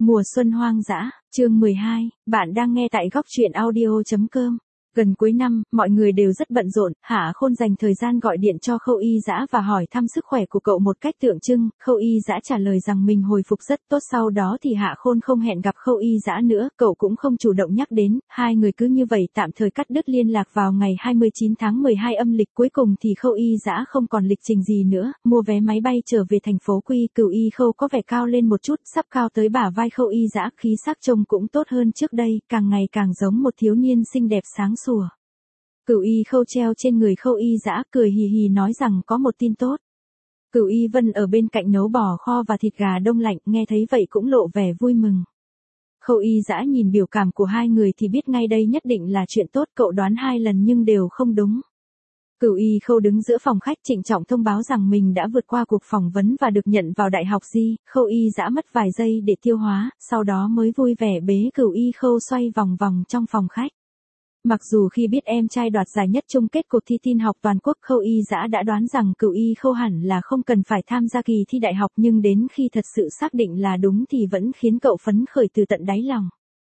Mùa xuân hoang dã, chương 12, bạn đang nghe tại góc truyện audio.com. Gần cuối năm, mọi người đều rất bận rộn, Hạ Khôn dành thời gian gọi điện cho Khâu Y Dã và hỏi thăm sức khỏe của cậu một cách tượng trưng. Khâu Y Dã trả lời rằng mình hồi phục rất tốt, sau đó thì Hạ Khôn không hẹn gặp Khâu Y Dã nữa, cậu cũng không chủ động nhắc đến, hai người cứ như vậy tạm thời cắt đứt liên lạc vào ngày 29 tháng 12 âm lịch. Cuối cùng thì Khâu Y Dã không còn lịch trình gì nữa, mua vé máy bay trở về thành phố Quy. Cửu Y Khâu có vẻ cao lên một chút, sắp cao tới bả vai Khâu Y Dã, khí sắc trông cũng tốt hơn trước đây, càng ngày càng giống một thiếu niên xinh đẹp sáng sủa. Cửu Y Khâu treo trên người Khâu Y Dã, cười hì hì nói rằng có một tin tốt. Cửu Y Vân ở bên cạnh nấu bò kho và thịt gà đông lạnh, nghe thấy vậy cũng lộ vẻ vui mừng. Khâu Y Dã nhìn biểu cảm của hai người thì biết ngay đây nhất định là chuyện tốt, cậu đoán 2 lần nhưng đều không đúng. Cửu Y Khâu đứng giữa phòng khách trịnh trọng thông báo rằng mình đã vượt qua cuộc phỏng vấn và được nhận vào đại học Di. Khâu Y Dã mất vài giây để tiêu hóa, sau đó mới vui vẻ bế Cửu Y Khâu xoay vòng vòng trong phòng khách. Mặc dù khi biết em trai đoạt giải nhất chung kết cuộc thi tin học toàn quốc, Khâu Y Dã đã đoán rằng Cửu Y Khâu hẳn là không cần phải tham gia kỳ thi đại học, nhưng đến khi thật sự xác định là đúng thì vẫn khiến cậu phấn khởi từ tận đáy lòng.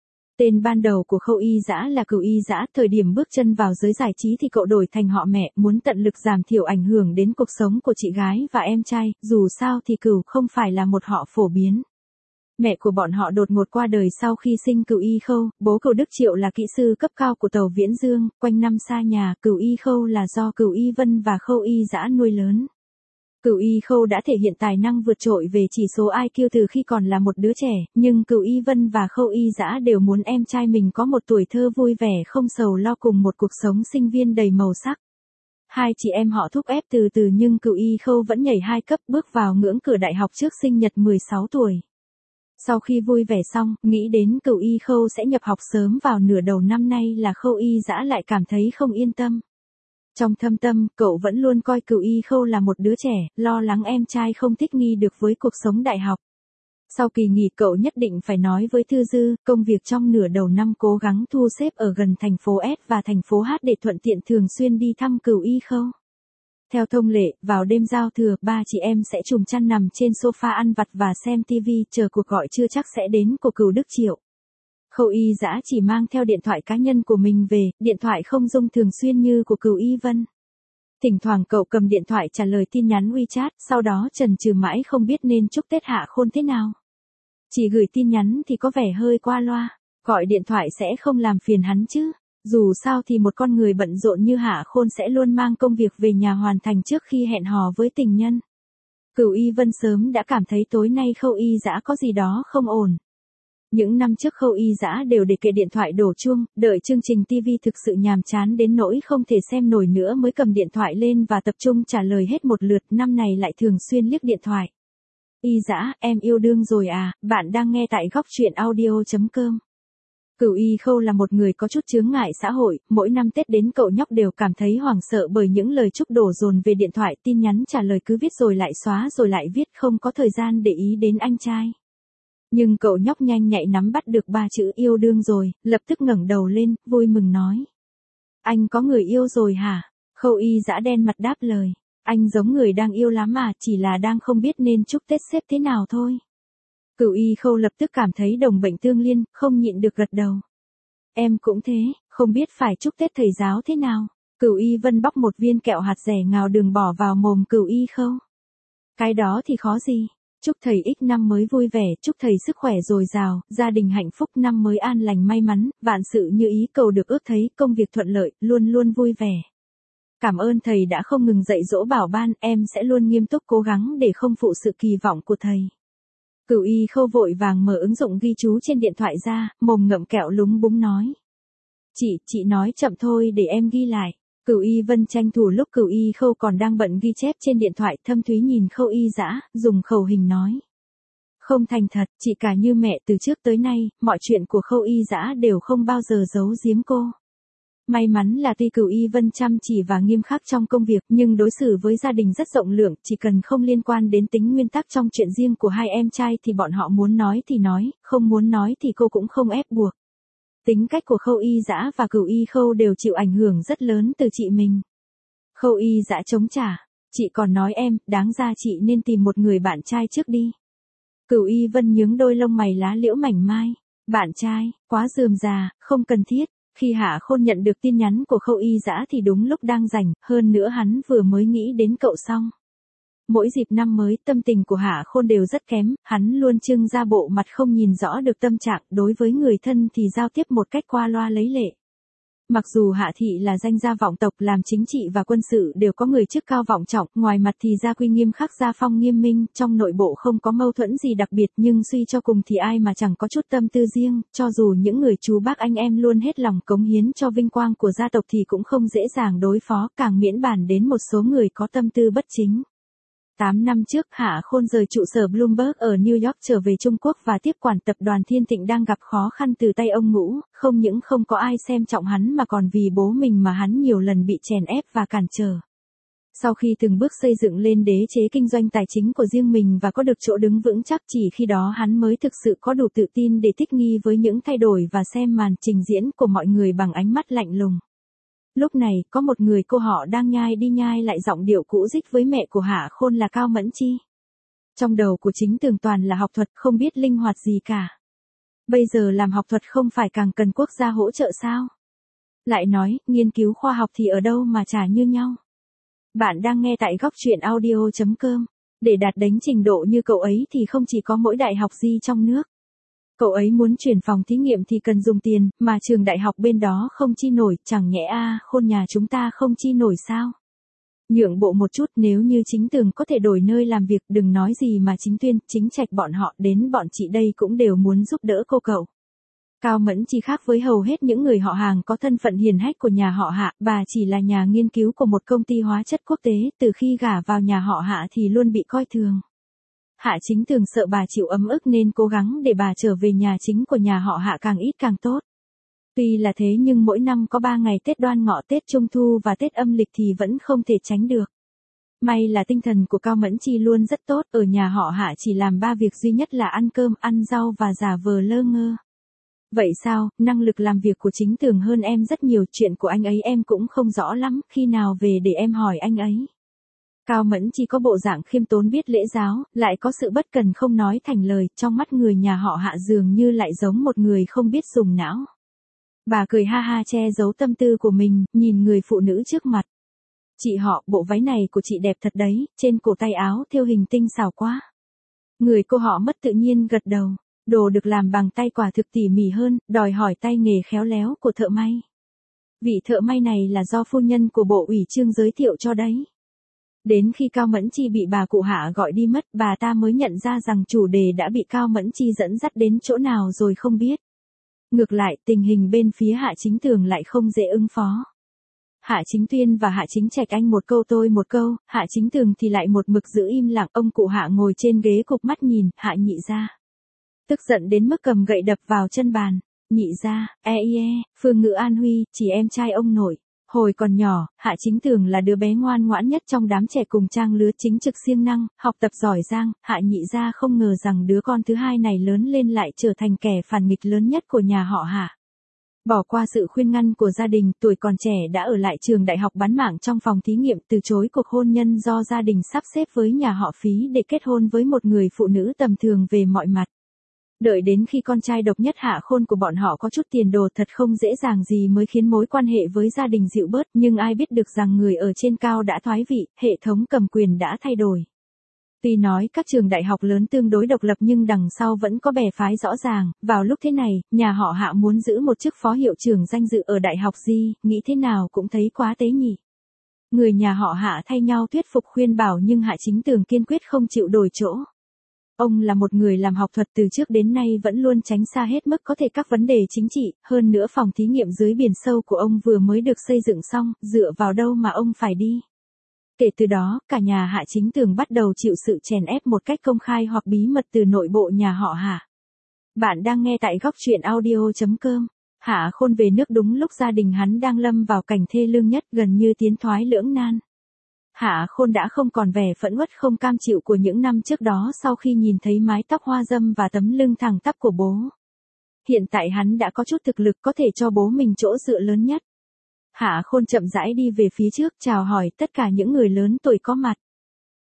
Tên ban đầu của Khâu Y Dã là Cửu Y Dã, thời điểm bước chân vào giới giải trí thì cậu đổi thành họ mẹ, muốn tận lực giảm thiểu ảnh hưởng đến cuộc sống của chị gái và em trai, dù sao thì Cửu không phải là một họ phổ biến. Mẹ của bọn họ đột ngột qua đời sau khi sinh Cửu Y Khâu, bố Cửu Đức Triệu là kỹ sư cấp cao của tàu Viễn Dương, quanh năm xa nhà. Cửu Y Khâu là do Cửu Y Vân và Khâu Y Dã nuôi lớn. Cửu Y Khâu đã thể hiện tài năng vượt trội về chỉ số IQ từ khi còn là một đứa trẻ, nhưng Cửu Y Vân và Khâu Y Dã đều muốn em trai mình có một tuổi thơ vui vẻ không sầu lo cùng một cuộc sống sinh viên đầy màu sắc. Hai chị em họ thúc ép từ từ nhưng Cửu Y Khâu vẫn nhảy 2 cấp, bước vào ngưỡng cửa đại học trước sinh nhật 16 tuổi. Sau khi vui vẻ xong, nghĩ đến Cửu Y Khâu sẽ nhập học sớm vào nửa đầu năm nay là Khâu Y Dã lại cảm thấy không yên tâm. Trong thâm tâm, cậu vẫn luôn coi Cửu Y Khâu là một đứa trẻ, lo lắng em trai không thích nghi được với cuộc sống đại học. Sau kỳ nghỉ cậu nhất định phải nói với Thư Dư, công việc trong nửa đầu năm cố gắng thu xếp ở gần thành phố S và thành phố H để thuận tiện thường xuyên đi thăm Cửu Y Khâu. Theo thông lệ, vào đêm giao thừa, ba chị em sẽ chùm chăn nằm trên sofa ăn vặt và xem TV, chờ cuộc gọi chưa chắc sẽ đến của Cửu Đức Triệu. Khâu Y Dã chỉ mang theo điện thoại cá nhân của mình về, điện thoại không dung thường xuyên như của Cửu Y Vân. Thỉnh thoảng cậu cầm điện thoại trả lời tin nhắn WeChat, sau đó chần chừ mãi không biết nên chúc Tết Hạ Khôn thế nào. Chỉ gửi tin nhắn thì có vẻ hơi qua loa, gọi điện thoại sẽ không làm phiền hắn chứ. Dù sao thì một con người bận rộn như Hạ Khôn sẽ luôn mang công việc về nhà hoàn thành trước khi hẹn hò với tình nhân. Cửu Y Vân sớm đã cảm thấy tối nay Khâu Y Dã có gì đó không ổn. Những năm trước Khâu Y Dã đều để kệ điện thoại đổ chuông, đợi chương trình TV thực sự nhàm chán đến nỗi không thể xem nổi nữa mới cầm điện thoại lên và tập trung trả lời hết một lượt, năm này lại thường xuyên liếc điện thoại. Y Dã, em yêu đương rồi à, bạn đang nghe tại góc truyện audio.com. Cửu Y Khâu là một người có chút chướng ngại xã hội, mỗi năm Tết đến cậu nhóc đều cảm thấy hoảng sợ bởi những lời chúc đổ dồn về điện thoại, tin nhắn trả lời cứ viết rồi lại xóa rồi lại viết, không có thời gian để ý đến anh trai. Nhưng cậu nhóc nhanh nhạy nắm bắt được 3 chữ yêu đương rồi, lập tức ngẩng đầu lên, vui mừng nói. Anh có người yêu rồi hả? Khâu Y Dã đen mặt đáp lời. Anh giống người đang yêu lắm mà, chỉ là đang không biết nên chúc Tết xếp thế nào thôi. Cửu Y Khâu lập tức cảm thấy đồng bệnh tương liên, không nhịn được gật đầu. Em cũng thế, không biết phải chúc Tết thầy giáo thế nào. Cửu Y Vân bóc một viên kẹo hạt dẻ ngào đường bỏ vào mồm Cửu Y Khâu. Cái đó thì khó gì. Chúc thầy X năm mới vui vẻ, chúc thầy sức khỏe dồi dào, gia đình hạnh phúc, năm mới an lành may mắn, vạn sự như ý, cầu được ước thấy, công việc thuận lợi, luôn luôn vui vẻ. Cảm ơn thầy đã không ngừng dạy dỗ bảo ban, em sẽ luôn nghiêm túc cố gắng để không phụ sự kỳ vọng của thầy. Cửu Y Khâu vội vàng mở ứng dụng ghi chú trên điện thoại ra, mồm ngậm kẹo lúng búng nói. Chị nói chậm thôi để em ghi lại. Cửu Y Vân tranh thủ lúc Cửu Y Khâu còn đang bận ghi chép trên điện thoại, thâm thúy nhìn Khâu Y Dã, dùng khẩu hình nói. Không thành thật, chị cả như mẹ, từ trước tới nay, mọi chuyện của Khâu Y Dã đều không bao giờ giấu giếm cô. May mắn là tuy Cửu Y Vân chăm chỉ và nghiêm khắc trong công việc, nhưng đối xử với gia đình rất rộng lượng, chỉ cần không liên quan đến tính nguyên tắc trong chuyện riêng của hai em trai thì bọn họ muốn nói thì nói, không muốn nói thì cô cũng không ép buộc. Tính cách của Khâu Y Dã và Cửu Y Khâu đều chịu ảnh hưởng rất lớn từ chị mình. Khâu Y Dã chống trả, chị còn nói em, đáng ra chị nên tìm một người bạn trai trước đi. Cửu Y Vân nhướng đôi lông mày lá liễu mảnh mai. Bạn trai, quá rườm rà, không cần thiết. Khi Hạ Khôn nhận được tin nhắn của Khâu Y Dã thì đúng lúc đang rảnh, hơn nữa hắn vừa mới nghĩ đến cậu xong. Mỗi dịp năm mới, tâm tình của Hạ Khôn đều rất kém, hắn luôn trưng ra bộ mặt không nhìn rõ được tâm trạng, đối với người thân thì giao tiếp một cách qua loa lấy lệ. Mặc dù Hạ Thị là danh gia vọng tộc, làm chính trị và quân sự đều có người chức cao vọng trọng, ngoài mặt thì gia quy nghiêm khắc, gia phong nghiêm minh, trong nội bộ không có mâu thuẫn gì đặc biệt, nhưng suy cho cùng thì ai mà chẳng có chút tâm tư riêng, cho dù những người chú bác anh em luôn hết lòng cống hiến cho vinh quang của gia tộc thì cũng không dễ dàng đối phó, càng miễn bàn đến một số người có tâm tư bất chính. 8 năm trước, Hạ Khôn rời trụ sở Bloomberg ở New York trở về Trung Quốc và tiếp quản tập đoàn Thiên Thịnh đang gặp khó khăn từ tay ông Ngũ, không những không có ai xem trọng hắn mà còn vì bố mình mà hắn nhiều lần bị chèn ép và cản trở. Sau khi từng bước xây dựng lên đế chế kinh doanh tài chính của riêng mình và có được chỗ đứng vững chắc, chỉ khi đó hắn mới thực sự có đủ tự tin để thích nghi với những thay đổi và xem màn trình diễn của mọi người bằng ánh mắt lạnh lùng. Lúc này, có một người cô họ đang nhai đi nhai lại giọng điệu cũ rích với mẹ của Hạ Khôn là Cao Mẫn Chi. Trong đầu của Chính Tường toàn là học thuật, không biết linh hoạt gì cả. Bây giờ làm học thuật không phải càng cần quốc gia hỗ trợ sao? Lại nói, nghiên cứu khoa học thì ở đâu mà chả như nhau. Bạn đang nghe tại góc truyện audio.com. Để đạt đến trình độ như cậu ấy thì không chỉ có mỗi đại học Di trong nước. Cậu ấy muốn chuyển phòng thí nghiệm thì cần dùng tiền, mà trường đại học bên đó không chi nổi, chẳng nhẽ Khôn nhà chúng ta không chi nổi sao? Nhượng bộ một chút, nếu như Chính Tường có thể đổi nơi làm việc, đừng nói gì mà Chính Tuyên, Chính Trạch bọn họ, đến bọn chị đây cũng đều muốn giúp đỡ cô cậu. Cao Mẫn Chi khác với hầu hết những người họ hàng có thân phận hiền hách của nhà họ Hạ, bà chỉ là nhà nghiên cứu của một công ty hóa chất quốc tế, từ khi gả vào nhà họ Hạ thì luôn bị coi thường. Hạ Chính Tường sợ bà chịu ấm ức nên cố gắng để bà trở về nhà chính của nhà họ Hạ càng ít càng tốt. Tuy là thế nhưng mỗi năm có 3 ngày Tết Đoan Ngọ, Tết Trung Thu và Tết âm lịch thì vẫn không thể tránh được. May là tinh thần của Cao Mẫn Chi luôn rất tốt, ở nhà họ Hạ chỉ làm 3 việc duy nhất là ăn cơm, ăn rau và giả vờ lơ ngơ. Vậy sao, năng lực làm việc của Chính Tường hơn em rất nhiều, chuyện của anh ấy em cũng không rõ lắm, khi nào về để em hỏi anh ấy. Cao Mẫn Chi có bộ dạng khiêm tốn biết lễ giáo, lại có sự bất cần không nói thành lời, trong mắt người nhà họ Hạ dường như lại giống một người không biết dùng não. Bà cười ha ha che giấu tâm tư của mình, nhìn người phụ nữ trước mặt. Chị họ, bộ váy này của chị đẹp thật đấy, trên cổ tay áo thêu hình tinh xảo quá. Người cô họ mất tự nhiên gật đầu, đồ được làm bằng tay quả thực tỉ mỉ hơn, đòi hỏi tay nghề khéo léo của thợ may. Vị thợ may này là do phu nhân của Bộ ủy Trương giới thiệu cho đấy. Đến khi Cao Mẫn Chi bị bà cụ Hạ gọi đi mất, bà ta mới nhận ra rằng chủ đề đã bị Cao Mẫn Chi dẫn dắt đến chỗ nào rồi không biết. Ngược lại, tình hình bên phía Hạ Chính Tường lại không dễ ứng phó. Hạ Chính Tuyên và Hạ Chính Trạch anh một câu tôi một câu, Hạ Chính Tường thì lại một mực giữ im lặng, ông cụ Hạ ngồi trên ghế cụp mắt nhìn, Hạ nhị gia. Tức giận đến mức cầm gậy đập vào chân bàn, nhị gia, Phương Ngữ An Huy, chỉ em trai ông nội. Hồi còn nhỏ, Hạ Chính Tường là đứa bé ngoan ngoãn nhất trong đám trẻ cùng trang lứa, chính trực siêng năng, học tập giỏi giang, Hạ nhị gia không ngờ rằng đứa con thứ hai này lớn lên lại trở thành kẻ phản nghịch lớn nhất của nhà họ Hạ. Bỏ qua sự khuyên ngăn của gia đình, tuổi còn trẻ đã ở lại trường đại học bán mạng trong phòng thí nghiệm, từ chối cuộc hôn nhân do gia đình sắp xếp với nhà họ Phí để kết hôn với một người phụ nữ tầm thường về mọi mặt. Đợi đến khi con trai độc nhất Hạ Khôn của bọn họ có chút tiền đồ thật không dễ dàng gì mới khiến mối quan hệ với gia đình dịu bớt, nhưng ai biết được rằng người ở trên cao đã thoái vị, hệ thống cầm quyền đã thay đổi. Tuy nói các trường đại học lớn tương đối độc lập nhưng đằng sau vẫn có bè phái rõ ràng, vào lúc thế này, nhà họ Hạ muốn giữ một chức phó hiệu trưởng danh dự ở đại học Di, nghĩ thế nào cũng thấy quá tế nhị. Người nhà họ Hạ thay nhau thuyết phục khuyên bảo nhưng Hạ Chính Tường kiên quyết không chịu đổi chỗ. Ông là một người làm học thuật từ trước đến nay vẫn luôn tránh xa hết mức có thể các vấn đề chính trị, hơn nữa phòng thí nghiệm dưới biển sâu của ông vừa mới được xây dựng xong, dựa vào đâu mà ông phải đi. Kể từ đó, cả nhà Hạ Chính Tường bắt đầu chịu sự chèn ép một cách công khai hoặc bí mật từ nội bộ nhà họ Hạ. Bạn đang nghe tại góc truyện audio.com. Hạ Khôn về nước đúng lúc gia đình hắn đang lâm vào cảnh thê lương nhất, gần như tiến thoái lưỡng nan. Hạ Khôn đã không còn vẻ phẫn uất không cam chịu của những năm trước đó sau khi nhìn thấy mái tóc hoa râm và tấm lưng thẳng tắp của bố. Hiện tại hắn đã có chút thực lực có thể cho bố mình chỗ dựa lớn nhất. Hạ Khôn chậm rãi đi về phía trước chào hỏi tất cả những người lớn tuổi có mặt.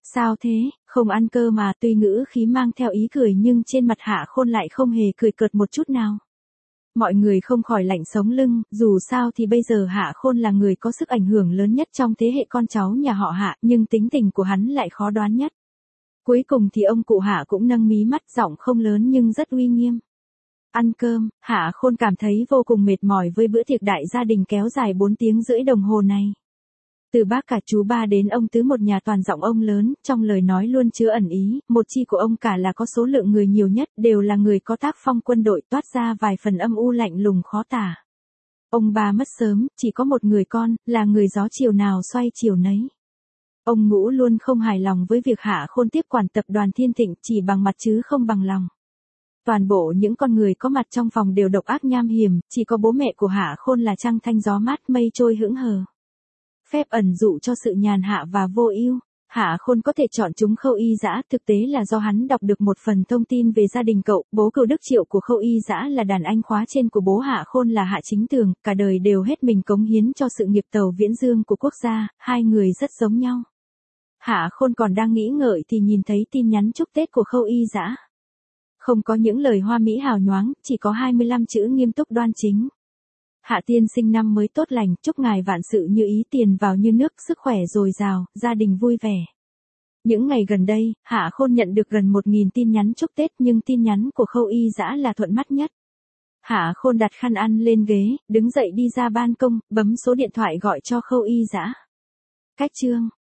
Sao thế, không ăn cơ mà, tuy ngữ khí mang theo ý cười nhưng trên mặt Hạ Khôn lại không hề cười cợt một chút nào. Mọi người không khỏi lạnh sống lưng, dù sao thì bây giờ Hạ Khôn là người có sức ảnh hưởng lớn nhất trong thế hệ con cháu nhà họ Hạ, nhưng tính tình của hắn lại khó đoán nhất. Cuối cùng thì ông cụ Hạ cũng nâng mí mắt, giọng không lớn nhưng rất uy nghiêm. Ăn cơm, Hạ Khôn cảm thấy vô cùng mệt mỏi với bữa tiệc đại gia đình kéo dài 4 tiếng rưỡi đồng hồ này. Từ bác cả chú ba đến ông tứ một nhà toàn giọng ông lớn, trong lời nói luôn chứa ẩn ý, một chi của ông cả là có số lượng người nhiều nhất, đều là người có tác phong quân đội, toát ra vài phần âm u lạnh lùng khó tả. Ông ba mất sớm, chỉ có một người con, là người gió chiều nào xoay chiều nấy. Ông Ngũ luôn không hài lòng với việc Hạ Khôn tiếp quản tập đoàn Thiên Thịnh, chỉ bằng mặt chứ không bằng lòng. Toàn bộ những con người có mặt trong phòng đều độc ác nham hiểm, chỉ có bố mẹ của Hạ Khôn là trăng thanh gió mát mây trôi hững hờ. Phép ẩn dụ cho sự nhàn hạ và vô ưu. Hạ Khôn có thể chọn chúng Khâu Y Dã, thực tế là do hắn đọc được một phần thông tin về gia đình cậu, bố Cửu Đức Triệu của Khâu Y Dã là đàn anh khóa trên của bố Hạ Khôn là Hạ Chính Tường, cả đời đều hết mình cống hiến cho sự nghiệp tàu viễn dương của quốc gia, hai người rất giống nhau. Hạ Khôn còn đang nghĩ ngợi thì nhìn thấy tin nhắn chúc Tết của Khâu Y Dã. Không có những lời hoa mỹ hào nhoáng, chỉ có 25 chữ nghiêm túc đoan chính. Hạ tiên sinh năm mới tốt lành, chúc ngài vạn sự như ý, tiền vào như nước, sức khỏe dồi dào, gia đình vui vẻ. Những ngày gần đây, Hạ Khôn nhận được gần 1.000 tin nhắn chúc Tết nhưng tin nhắn của Khâu Y Dã là thuận mắt nhất. Hạ Khôn đặt khăn ăn lên ghế, đứng dậy đi ra ban công, bấm số điện thoại gọi cho Khâu Y Dã. Cách chương